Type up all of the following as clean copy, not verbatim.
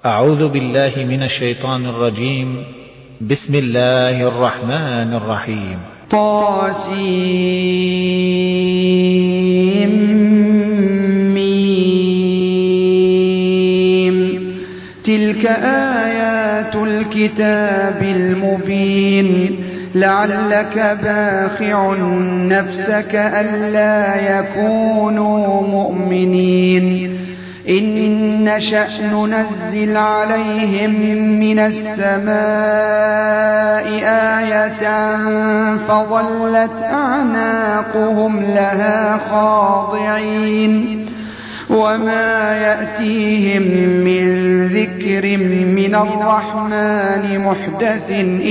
أعوذ بالله من الشيطان الرجيم. بسم الله الرحمن الرحيم. طاسيم. تلك آيات الكتاب المبين. لعلك باخع نفسك ألا يكونوا مؤمنين. إن نشأ ننزل عليهم من السماء آية فظلت أعناقهم لها خاضعين. وما يأتيهم من ذكر من الرحمن محدث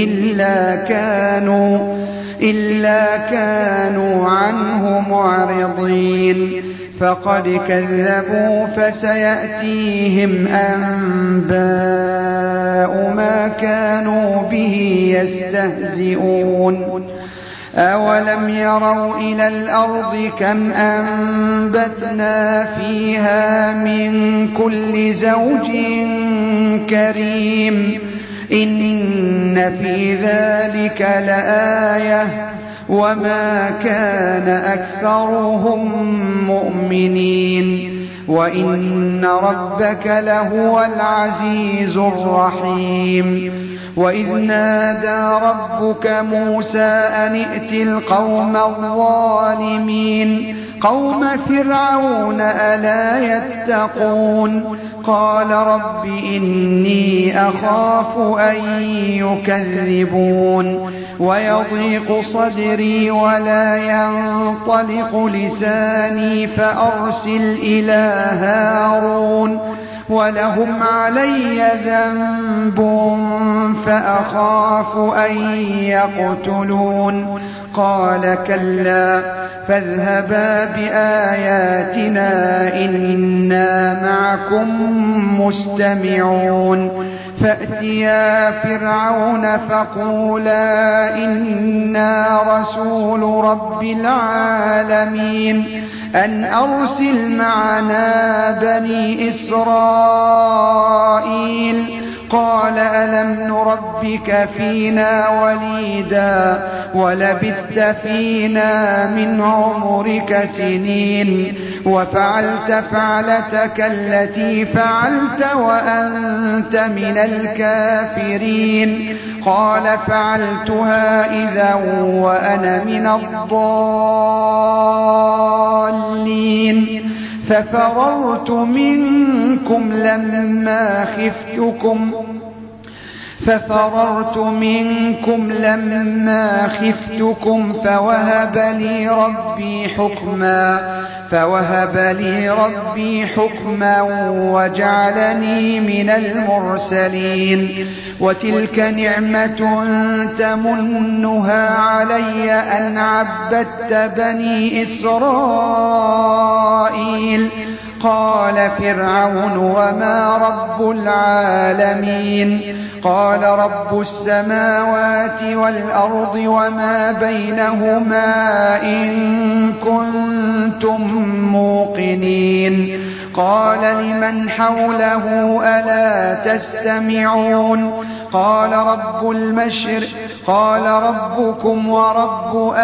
إلا كانوا عنه معرضين. فقد كذبوا فسيأتيهم أنباء ما كانوا به يستهزئون. أولم يروا إلى الأرض كم أنبتنا فيها من كل زوج كريم. إن في ذلك لآية وما كان أكثرهم مؤمنين. وإن ربك لهو العزيز الرحيم. وإذ نادى ربك موسى أن ائت القوم الظالمين قوم فرعون ألا يتقون. قال رب إني أخاف أن يكذبون ويضيق صدري ولا ينطلق لساني فأرسل إلى هارون ولهم علي ذنب فأخاف أن يقتلون. قال كلا فاذهبا بآياتنا إنا معكم مستمعون. فأتيا فرعون فقولا إنا رسول رب العالمين أن أرسل معنا بني إسرائيل. قال ألم نربك فينا وليدا ولبثت فينا من عمرك سنين وفعلت فعلتك التي فعلت وأنت من الكافرين. قال فعلتها إذا وأنا من الضالين. ففررت منكم لما خفتكم فوهب لي ربي حكما وجعلني من المرسلين. وتلك نعمة تمنها علي أن عبدت بني إسرائيل. قال فرعون وما رب العالمين. قال رب السماوات والأرض وما بينهما إن كنتم موقنين. قال لمن حوله ألا تستمعون. قال ربكم ورب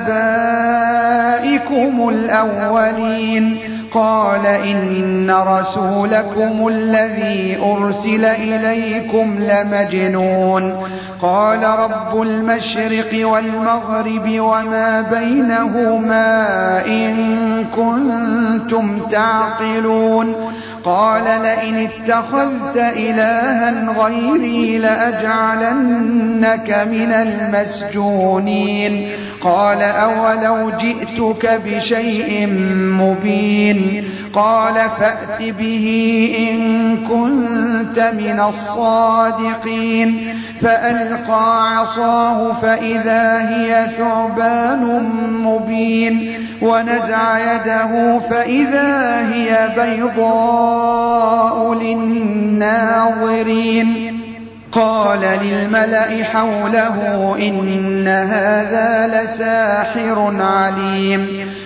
آبائكم الأولين. قال إن رسولكم الذي أرسل إليكم لمجنون. قال رب المشرق والمغرب وما بينهما إن كنتم تعقلون. قال لئن اتخذت إلها غيري لأجعلنك من المسجونين. قال أولو جئتك بشيء مبين. قال فأت به إن كنت من الصادقين. فألقى عصاه فإذا هي ثعبان مبين. ونزع يده فإذا هي بيضاء للناظرين. قال للملأ حوله إن هذا لساحر عليم.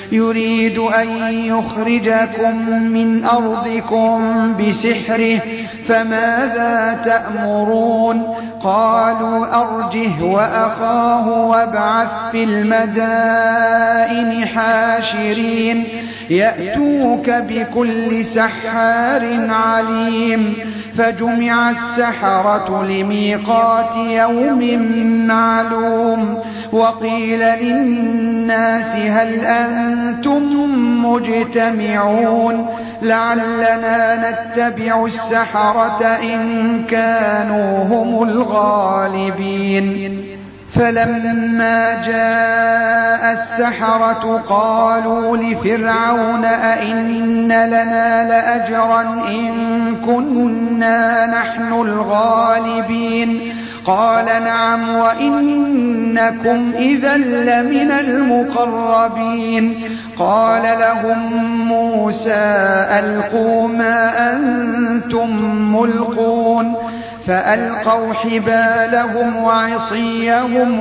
يريد أن يخرجكم من أرضكم بسحره فماذا تأمرون قالوا أرجه وأخاه وابعث في المدائن حاشرين يأتوك بكل سحار عليم فجمع السحرة لميقات يوم معلوم وقيل للناس هل أنتم مجتمعون لعلنا نتبع السحرة إن كانوا هم الغالبين فلما جاء السحرة قالوا لفرعون أئن لنا لأجرا إن كنا نحن الغالبين قال نعم وإنكم إذا لمن المقربين قال لهم موسى ألقوا ما أنتم ملقون فألقوا حبالهم وعصيهم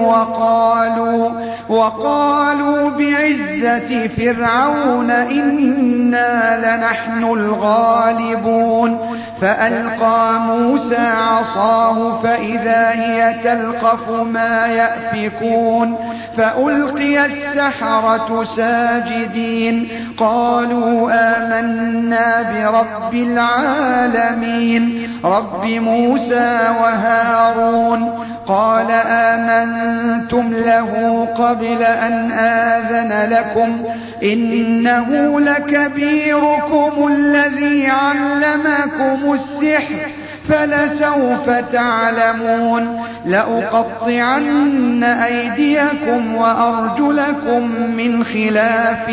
وقالوا بعزة فرعون إنا لنحن الغالبون فألقى موسى عصاه فإذا هي تلقف ما يأفكون فألقي السحرة ساجدين قالوا آمنا برب العالمين رب موسى وهارون قال آمنتم له قبل أن آذن لكم إنه لكبيركم الذي علمكم السحر فلسوف تعلمون لأقطعن أيديكم وأرجلكم من خلاف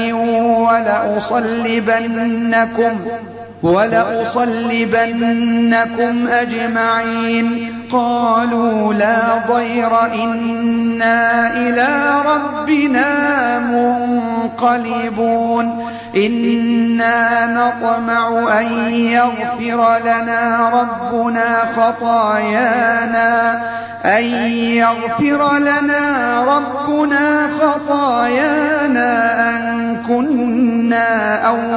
ولأصلبنكم أجمعين قالوا لا ضير إنا إلى ربنا منقلبون إنا نطمع أن يغفر لنا ربنا خطايانا أن كنا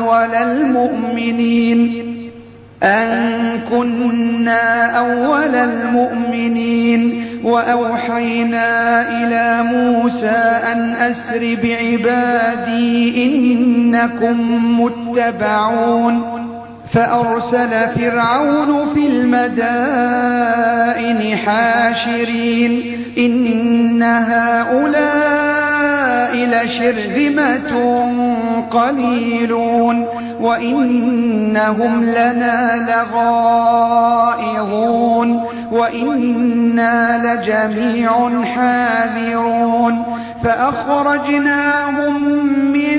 أول المؤمنين وأوحينا إلى موسى أن أسر بعبادي إنكم متبعون فأرسل فرعون في المدائن حاشرين إن هؤلاء لشرذمة قليلون وإنهم لنا لغائظون وإنا لجميع حاذرون فأخرجناهم من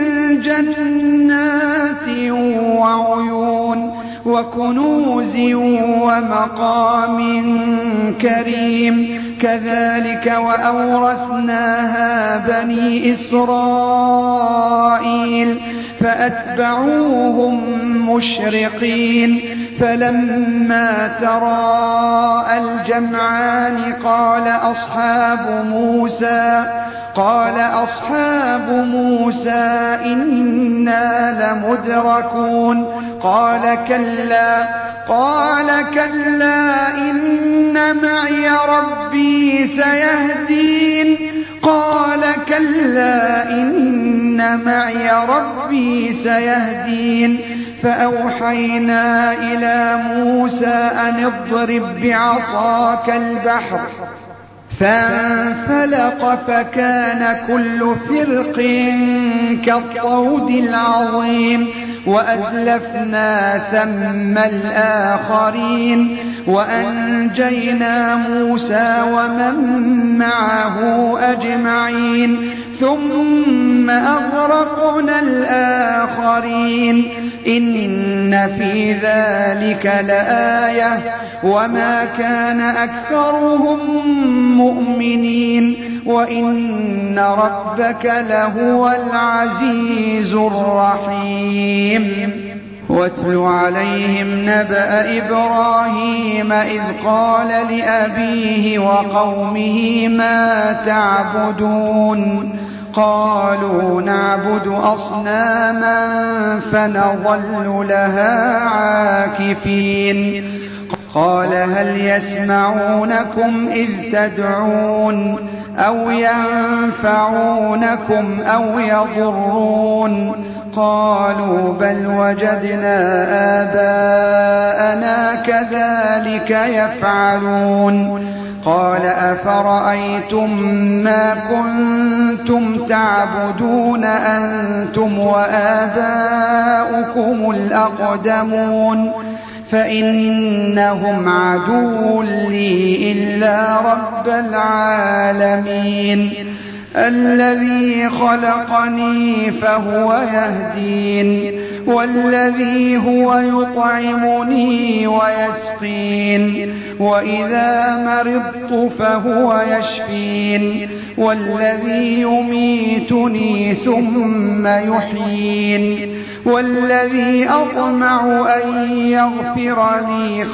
جنات وعيون وكنوز ومقام كريم كذلك وأورثناها بني إسرائيل فأتبعوهم مشرقين فلما تراءى الجمعان قال أصحاب موسى إنا لمدركون قال كلا إن معي ربي سيهدين فأوحينا إلى موسى أن اضرب بعصاك البحر فانفلق فكان كل فرق كالطود العظيم وأزلفنا ثم الآخرين وأنجينا موسى ومن معه أجمعين ثم أغرقنا الآخرين إن في ذلك لآية وما كان أكثرهم مؤمنين وإن ربك لهو العزيز الرحيم واتل عليهم نبأ إبراهيم إذ قال لأبيه وقومه ما تعبدون قالوا نعبد أصناما فنظل لها عاكفين قال هل يسمعونكم إذ تدعون أو ينفعونكم أو يضرون قالوا بل وجدنا آباءنا كذلك يفعلون قال أفرأيتم ما كنتم تعبدون أنتم وآباؤكم الأقدمون فإنهم عدو لي إلا رب العالمين الذي خلقني فهو يهدين والذي هو يطعمني ويسقين وإذا مرضت فهو يشفين والذي يميتني ثم يحيين والذي أطمع أن يغفر لي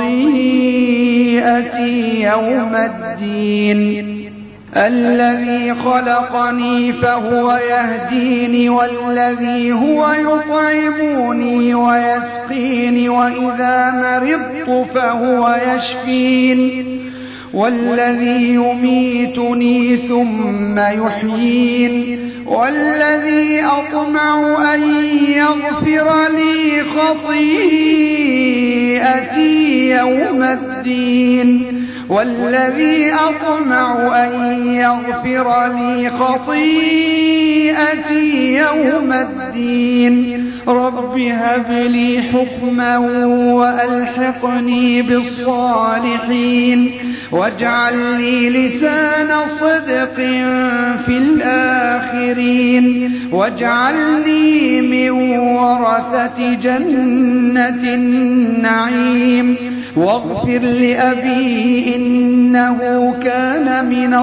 خطيئتي يوم الدين الذي خلقني فهو يهدين والذي هو يطعمني ويسقين وإذا مرضت فهو يشفين والذي يميتني ثم يحيين والذي أطمع أن يغفر لي خطيئتي يوم الدين والذي أطمع أن يغفر لي خطيئتي يوم الدين رب هب لي حكما وألحقني بالصالحين واجعل لي لسان صدق في الآخرين واجعلني من ورثة جنة النعيم واغفر لأبي إنه كان من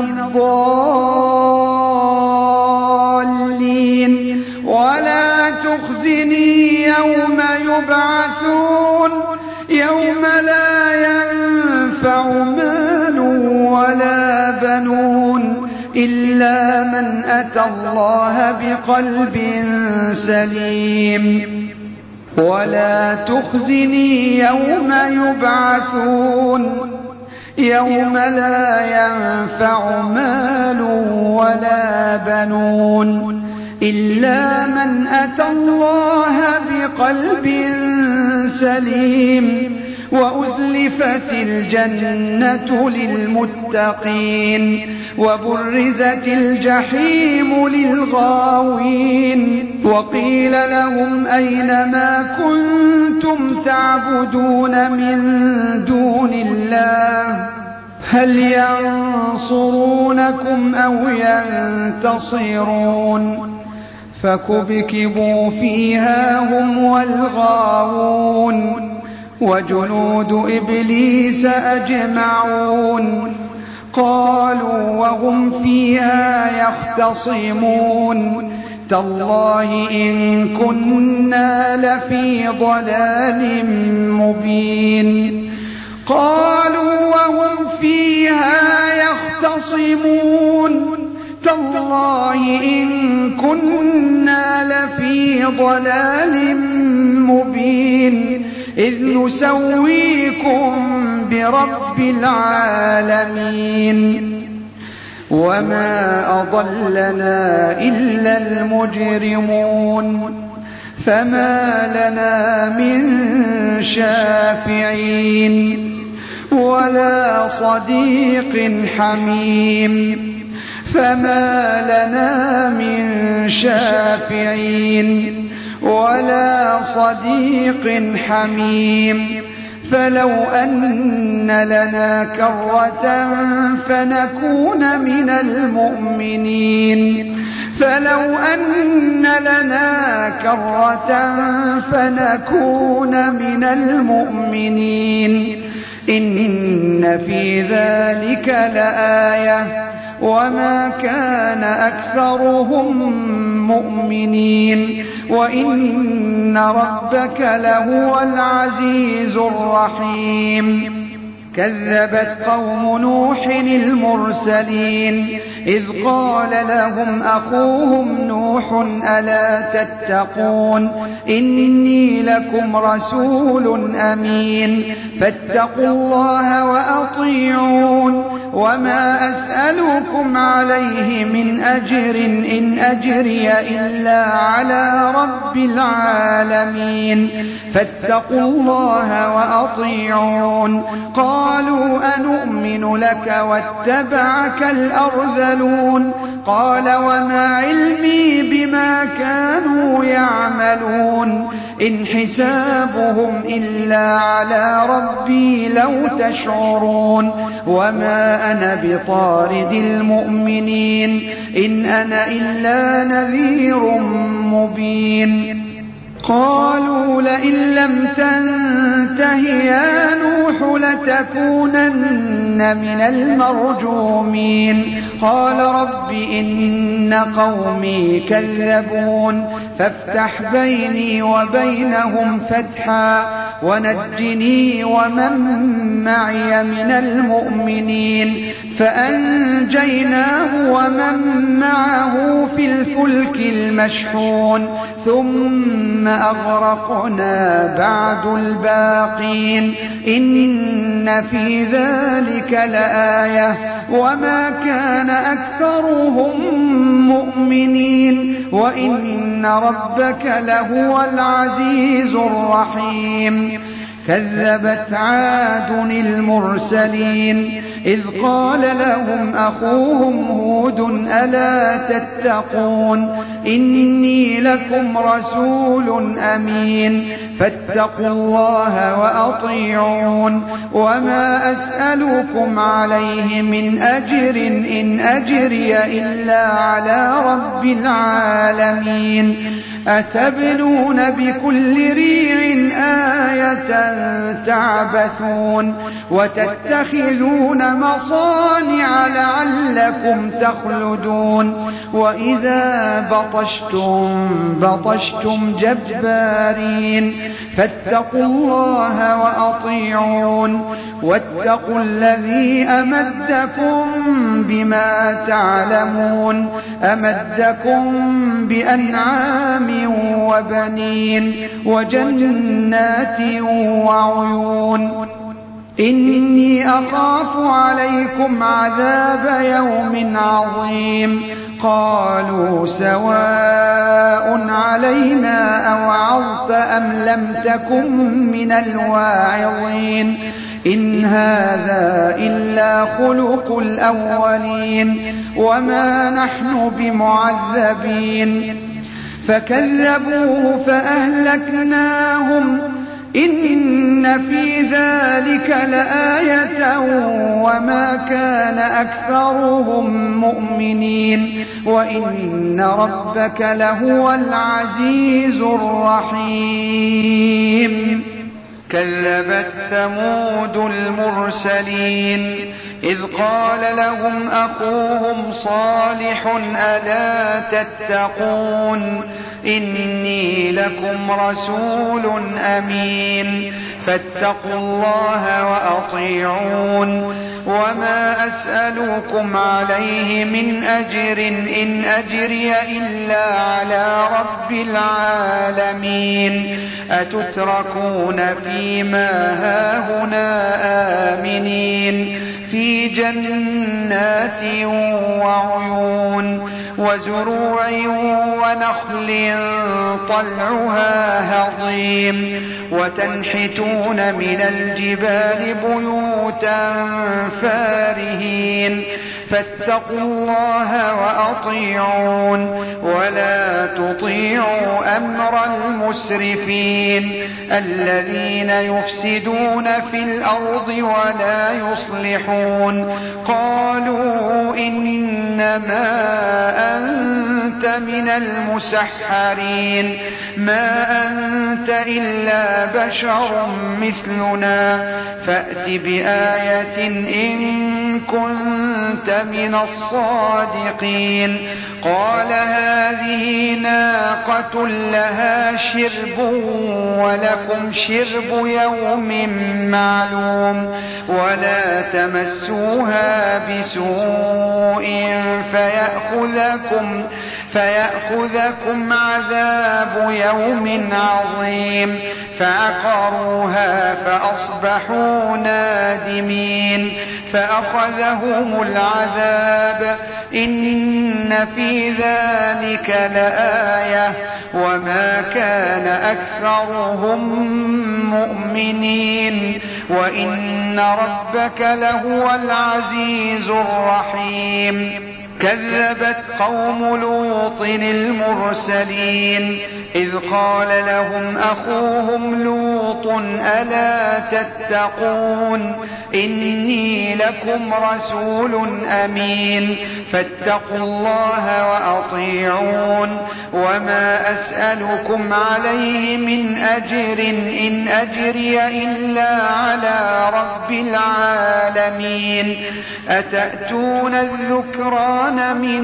الضالين ولا تخزني يوم يبعثون يوم لا ينفع مال ولا بنون إلا من أتى الله بقلب سليم ولا تخزني يوم يبعثون يوم لا ينفع مال ولا بنون إلا من أتى الله بقلب سليم وأزلفت الجنة للمتقين وبرزت الجحيم للغاوين وقيل لهم أين ما كنتم تعبدون من دون الله هل ينصرونكم أو ينتصرون فكبكبوا فيها هم والغاوون وجنود إبليس أجمعون قالوا وهم فيها يختصمون تالله إن كنا لفي ضلال مبين قالوا وهم فيها يختصمون تالله إن كنا لفي ضلال مبين إذ نسويكم برب العالمين وما أضلنا إلا المجرمون فما لنا من شافعين ولا صديق حميم فما لنا من شافعين ولا صديق حميم فلو أن لنا كرة فنكون من المؤمنين فلو أن لنا كرة فنكون من المؤمنين إن في ذلك لآية وما كان أكثرهم مؤمنين وإن ربك لهو العزيز الرحيم كذبت قوم نوح المرسلين إذ قال لهم أخوهم نوح ألا تتقون إني لكم رسول أمين فاتقوا الله وأطيعون وما أسألكم عليه من أجر إن أجري إلا على رب العالمين فاتقوا الله وأطيعون قالوا أنؤمن لك واتبعك الأرذلون قال وما علمي بما كانوا يعملون إن حسابهم إلا على ربي لو تشعرون وما أنا بطارد المؤمنين إن أنا إلا نذير مبين قالوا لئن لم تنته يا نوح لتكونن من المرجومين قال رب إن قومي كذبون فافتح بيني وبينهم فتحا ونجني ومن معي من المؤمنين فأنجيناه ومن معه في الفلك المشحون ثم أغرقنا بعد الباقين إن في ذلك لآية وما كان أكثرهم مؤمنين وإن ربك لهو العزيز الرحيم كذبت عاد المرسلين إذ قال لهم أخوهم هود ألا تتقون إني لكم رسول أمين فاتقوا الله وأطيعون وما أسألكم عليه من أجر إن أجري إلا على رب العالمين أتبنون بكل ريع آية تعبثون وتتخذون مصانع لعلكم تخلدون وإذا بطشتم جبارين فاتقوا الله وأطيعون واتقوا الذي أمدكم بما تعلمون أمدكم بأنعام وبنين وجنات وعيون إني أخاف عليكم عذاب يوم عظيم قالوا سواء علينا أوعظت أم لم تكن من الواعظين إن هذا إلا خلق الأولين وما نحن بمعذبين فكذبوه فأهلكناهم إن في ذلك لآية وما كان أكثرهم مؤمنين وإن ربك لهو العزيز الرحيم كذبت ثمود المرسلين إذ قال لهم أخوهم صالح ألا تتقون إني لكم رسول أمين فاتقوا الله وأطيعون وما أسألكم عليه من أجر إن أجري إلا على رب العالمين أتتركون فيما هاهنا آمنين في جنات وعيون وزروع ونخل طلعها هضيم وتنحتون من الجبال بيوتا فارهين فاتقوا الله وأطيعون ولا تطيعوا أمر المسرفين الذين يفسدون في الأرض ولا يصلحون قالوا إنما أنت من المسحرين ما أنت إلا بشر مثلنا فأت بآية إن كنت من الصادقين قال هذه ناقة لها شرب ولكم شرب يوم معلوم ولا تمسوها بسوء فيأخذكم عذاب يوم عظيم فعقروها فأصبحوا نادمين فأخذهم العذاب إن في ذلك لآية وما كان أكثرهم مؤمنين وإن ربك لهو العزيز الرحيم كذبت قوم لوط المرسلين إذ قال لهم أخوهم لوط ألا تتقون إني لكم رسول أمين فاتقوا الله وأطيعون وما أسألكم عليه من أجر إن أجري إلا على رب العالمين أتأتون الذكران من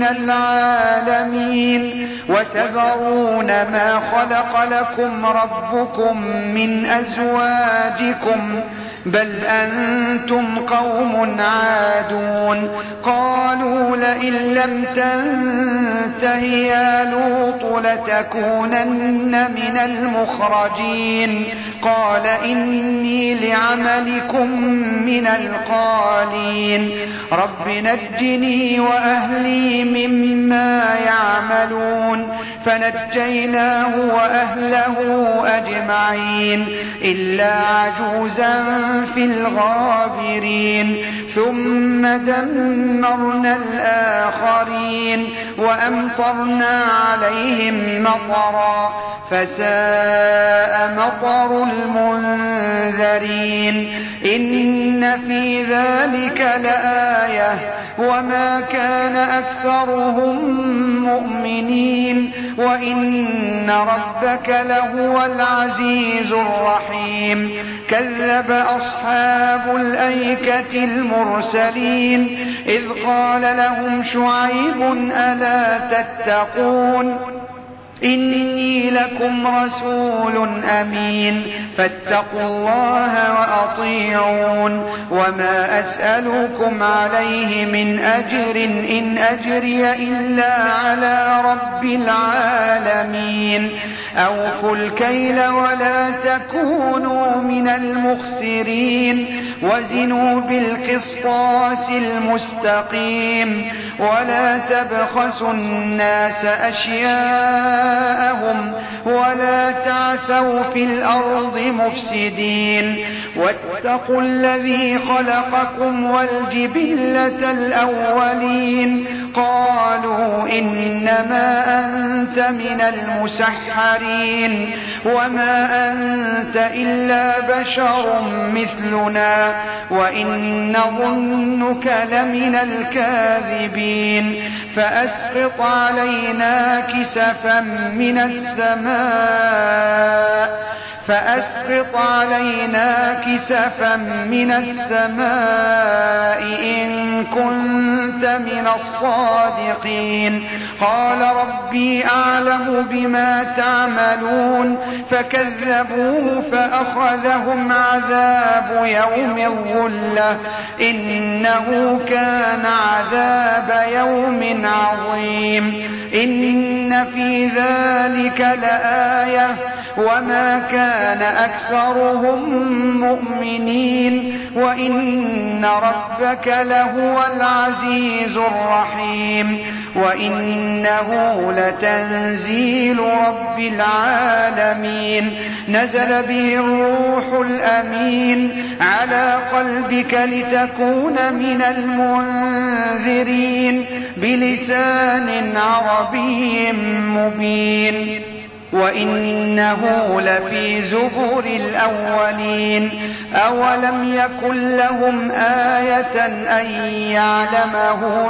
العالمين وتذرون ما خلق لكم ربكم من أزواجكم بل أنتم قوم عادون قالوا لئن لم تنته يا لوط لتكونن من المخرجين قال إني لعملكم من القالين رب نجني وأهلي مما يعملون فنجيناه وأهله أجمعين إلا عجوزا في الغابرين ثم دمرنا الآخرين وأمطرنا عليهم مطرا فساء مطر المنذرين إن في ذلك لآية وما كان أكثرهم مؤمنين وإن ربك لهو العزيز الرحيم كذب أصحاب الأيكة المرسلين إذ قال لهم شعيب ألا تتقون إني لكم رسول أمين فاتقوا الله وأطيعون وما أسألكم عليه من أجر إن أجري إلا على رب العالمين أوفوا الكيل ولا تكونوا من المخسرين وزنوا بالقسطاس المستقيم ولا تبخسوا الناس أشياءهم ولا تعثوا في الأرض مفسدين واتقوا الذي خلقكم والجبلة الأولين قالوا إنما أنت من المسحرين وما أنت إلا بشر مثلنا وإن نظنك لمن الكاذبين فأسقط علينا كسفا من السماء إن كنت من الصادقين قال ربي أعلم بما تعملون فكذبوه فأخذهم عذاب يوم الظلة إنه كان عذاب يوم عظيم إن في ذلك لآية وما كان أكثرهم مؤمنين وإن ربك لهو العزيز الرحيم وإنه لتنزيل رب العالمين نزل به الروح الأمين على قلبك لتكون من المنذرين بلسان عربي مبين وإنه لفي زبر الأولين أولم يكن لهم آية أن يعلمه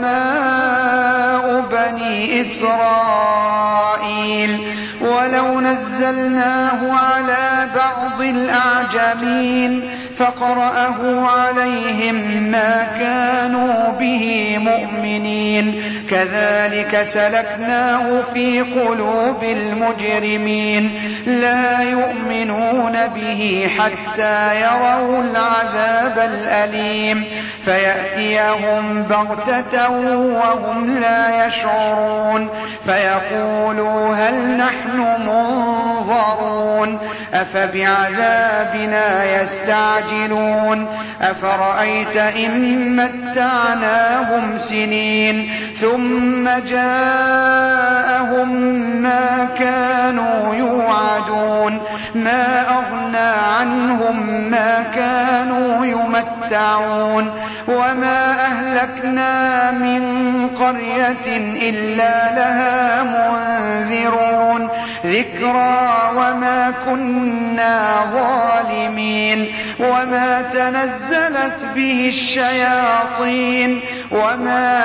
علماء بني إسرائيل ولو نزلناه على بعض الأعجمين فقرأه عليهم ما كانوا به مؤمنين كذلك سلكناه في قلوب المجرمين لا يؤمنون به حتى يروا العذاب الأليم فيأتيهم بغتة وهم لا يشعرون فيقولوا هل نحن منظرون أفبعذابنا يستعجلون أفرأيت إن متعناهم سنين ثم جاءهم ما كانوا يوعدون ما أغنى عنهم ما كانوا يمتعون وما أهلكنا من قرية إلا لها منذرون ذكرى وما كنا ظالمين وما تنزلت به الشياطين وما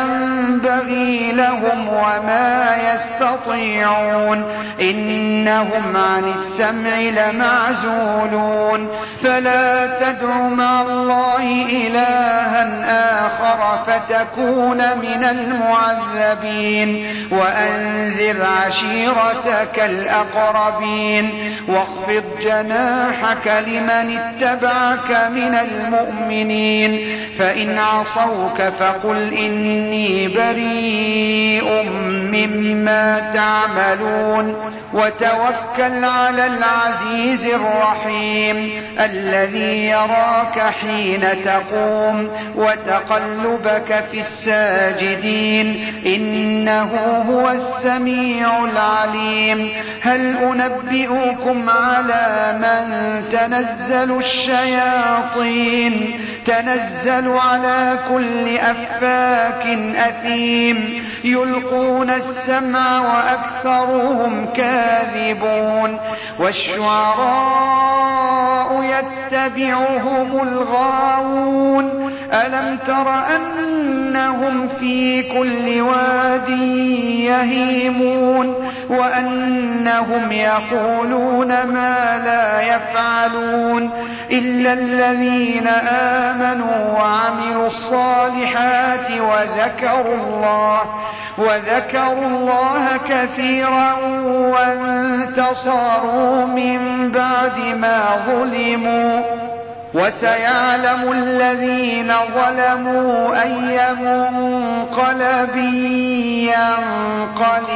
ينبغي لهم وما يستطيعون إنهم عن السمع لمعزولون فلا تدع مع الله إلها آخر فتكون من المعذبين وأنذر عشيرتك الأقربين واخفض جناحك لمن اتبعك من المؤمنين فإن عصوك فقل إني بريء مما تعملون وتوكل على العزيز الرحيم الذي يراك حين تقوم وتقلبك في الساجدين إنه هو السميع العليم هل أنبئكم على من تنزل الشياطين تنزل على كل أفاك أثيم يلقون السمع وأكثرهم كاذبون والشعراء يتبعهم الغاوون ألم تر أنهم في كل واد يهيمون وأنهم يقولون ما لا يفعلون إلا الذين آمنوا وعملوا الصالحات وذكروا الله كثيرا وانتصروا من بعد ما ظلموا وسيعلم الذين ظلموا أي منقلب